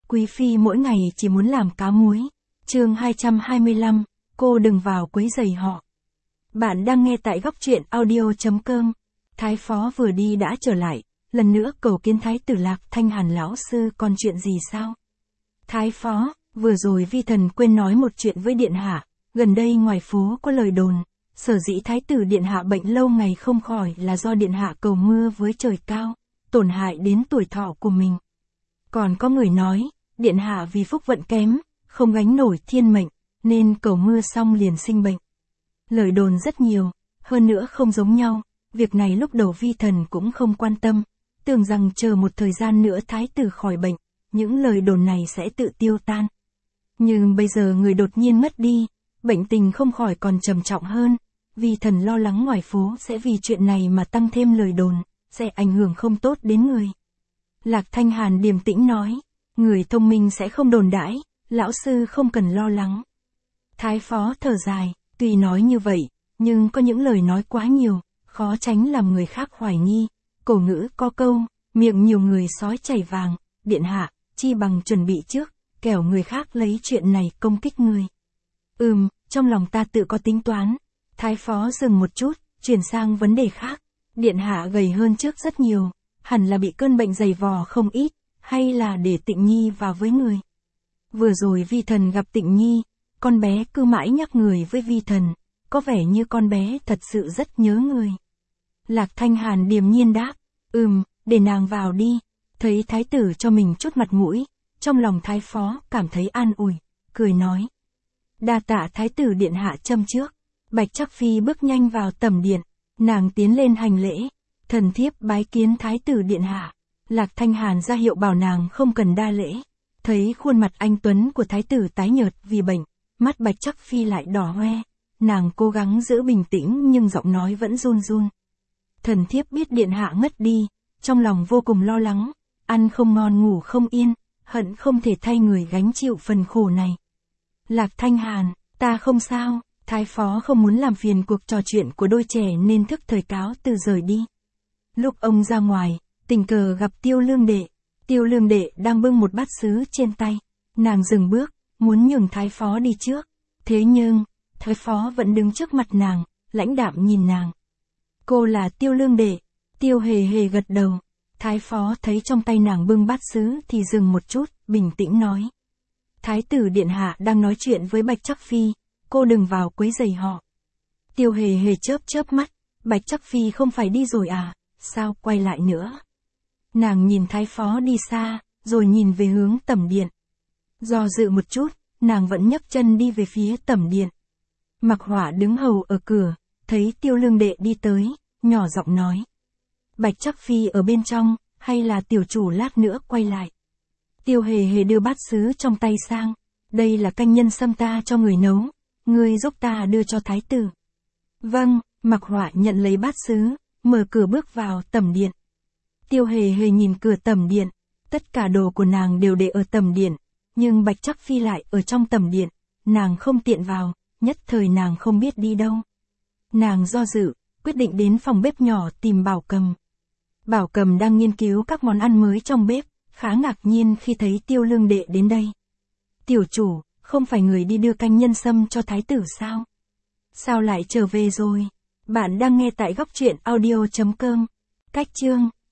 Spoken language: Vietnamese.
Quý phi mỗi ngày chỉ muốn làm cá muối. Chương 225, cô đừng vào quấy rầy họ. Bạn đang nghe tại góc truyện audio.com. Thái phó vừa đi đã trở lại, lần nữa cầu kiến thái tử Lạc Thanh Hàn lão sư, còn chuyện gì sao? Thái phó, vừa rồi vi thần quên nói một chuyện với điện hạ, gần đây ngoài phố có lời đồn, sở dĩ thái tử điện hạ bệnh lâu ngày không khỏi là do điện hạ cầu mưa với trời cao, tổn hại đến tuổi thọ của mình. Còn có người nói, điện hạ vì phúc vận kém, không gánh nổi thiên mệnh, nên cầu mưa xong liền sinh bệnh. Lời đồn rất nhiều, hơn nữa không giống nhau, việc này lúc đầu vi thần cũng không quan tâm, tưởng rằng chờ một thời gian nữa thái tử khỏi bệnh, những lời đồn này sẽ tự tiêu tan. Nhưng bây giờ người đột nhiên mất đi, bệnh tình không khỏi còn trầm trọng hơn, vi thần lo lắng ngoài phố sẽ vì chuyện này mà tăng thêm lời đồn, sẽ ảnh hưởng không tốt đến người. Lạc Thanh Hàn điềm tĩnh nói, người thông minh sẽ không đồn đãi, lão sư không cần lo lắng. Thái phó thở dài, tuy nói như vậy, nhưng có những lời nói quá nhiều, khó tránh làm người khác hoài nghi. Cổ ngữ có câu, miệng nhiều người sói chảy vàng, điện hạ, chi bằng chuẩn bị trước, kẻo người khác lấy chuyện này công kích người. Trong lòng ta tự có tính toán. Thái phó dừng một chút, chuyển sang vấn đề khác. Điện hạ gầy hơn trước rất nhiều, hẳn là bị cơn bệnh dày vò không ít, hay là để Tịnh Nhi vào với người. Vừa rồi vi thần gặp Tịnh Nhi, con bé cứ mãi nhắc người với vi thần, có vẻ như con bé thật sự rất nhớ người. Lạc Thanh Hàn điềm nhiên đáp, để nàng vào đi. Thấy thái tử cho mình chút mặt mũi, trong lòng thái phó cảm thấy an ủi, cười nói. Đa tạ thái tử điện hạ châm trước. Bạch Trắc Phi bước nhanh vào tẩm điện, nàng tiến lên hành lễ, thần thiếp bái kiến thái tử điện hạ. Lạc Thanh Hàn ra hiệu bảo nàng không cần đa lễ, thấy khuôn mặt anh tuấn của thái tử tái nhợt vì bệnh, mắt Bạch Trắc Phi lại đỏ hoe, nàng cố gắng giữ bình tĩnh nhưng giọng nói vẫn run run. Thần thiếp biết điện hạ ngất đi, trong lòng vô cùng lo lắng, ăn không ngon ngủ không yên, hận không thể thay người gánh chịu phần khổ này. Lạc Thanh Hàn, ta không sao. Thái phó không muốn làm phiền cuộc trò chuyện của đôi trẻ nên thức thời cáo từ rời đi. Lúc ông ra ngoài, tình cờ gặp Tiêu Lương Đệ. Tiêu Lương Đệ đang bưng một bát sứ trên tay. Nàng dừng bước, muốn nhường thái phó đi trước. Thế nhưng, thái phó vẫn đứng trước mặt nàng, lãnh đạm nhìn nàng. Cô là Tiêu Lương Đệ. Tiêu Hề Hề gật đầu. Thái phó thấy trong tay nàng bưng bát sứ thì dừng một chút, bình tĩnh nói. Thái tử điện hạ đang nói chuyện với Bạch Trắc Phi. Cô đừng vào quấy rầy họ. Tiêu Hề Hề chớp mắt, Bạch Trắc Phi không phải đi rồi à, sao quay lại nữa? Nàng nhìn thái phó đi xa, rồi nhìn về hướng tẩm điện. Do dự một chút, nàng vẫn nhấc chân đi về phía tẩm điện. Mặc Họa đứng hầu ở cửa, thấy Tiêu Lương Đệ đi tới, nhỏ giọng nói. Bạch Trắc Phi ở bên trong, hay là tiểu chủ lát nữa quay lại? Tiêu Hề Hề đưa bát sứ trong tay sang, đây là canh nhân sâm ta cho người nấu. Ngươi giúp ta đưa cho thái tử. Vâng, Mặc Họa nhận lấy bát sứ, mở cửa bước vào tẩm điện. Tiêu Hề Hề nhìn cửa tẩm điện, tất cả đồ của nàng đều để ở tẩm điện, nhưng Bạch Trắc Phi lại ở trong tẩm điện, nàng không tiện vào, nhất thời nàng không biết đi đâu. Nàng do dự, quyết định đến phòng bếp nhỏ tìm Bảo Cầm. Bảo Cầm đang nghiên cứu các món ăn mới trong bếp, khá ngạc nhiên khi thấy Tiêu Lương Đệ đến đây. Tiểu chủ, không phải người đi đưa canh nhân sâm cho thái tử sao? Sao lại trở về rồi? Bạn đang nghe tại góc truyện audio.com. Cách chương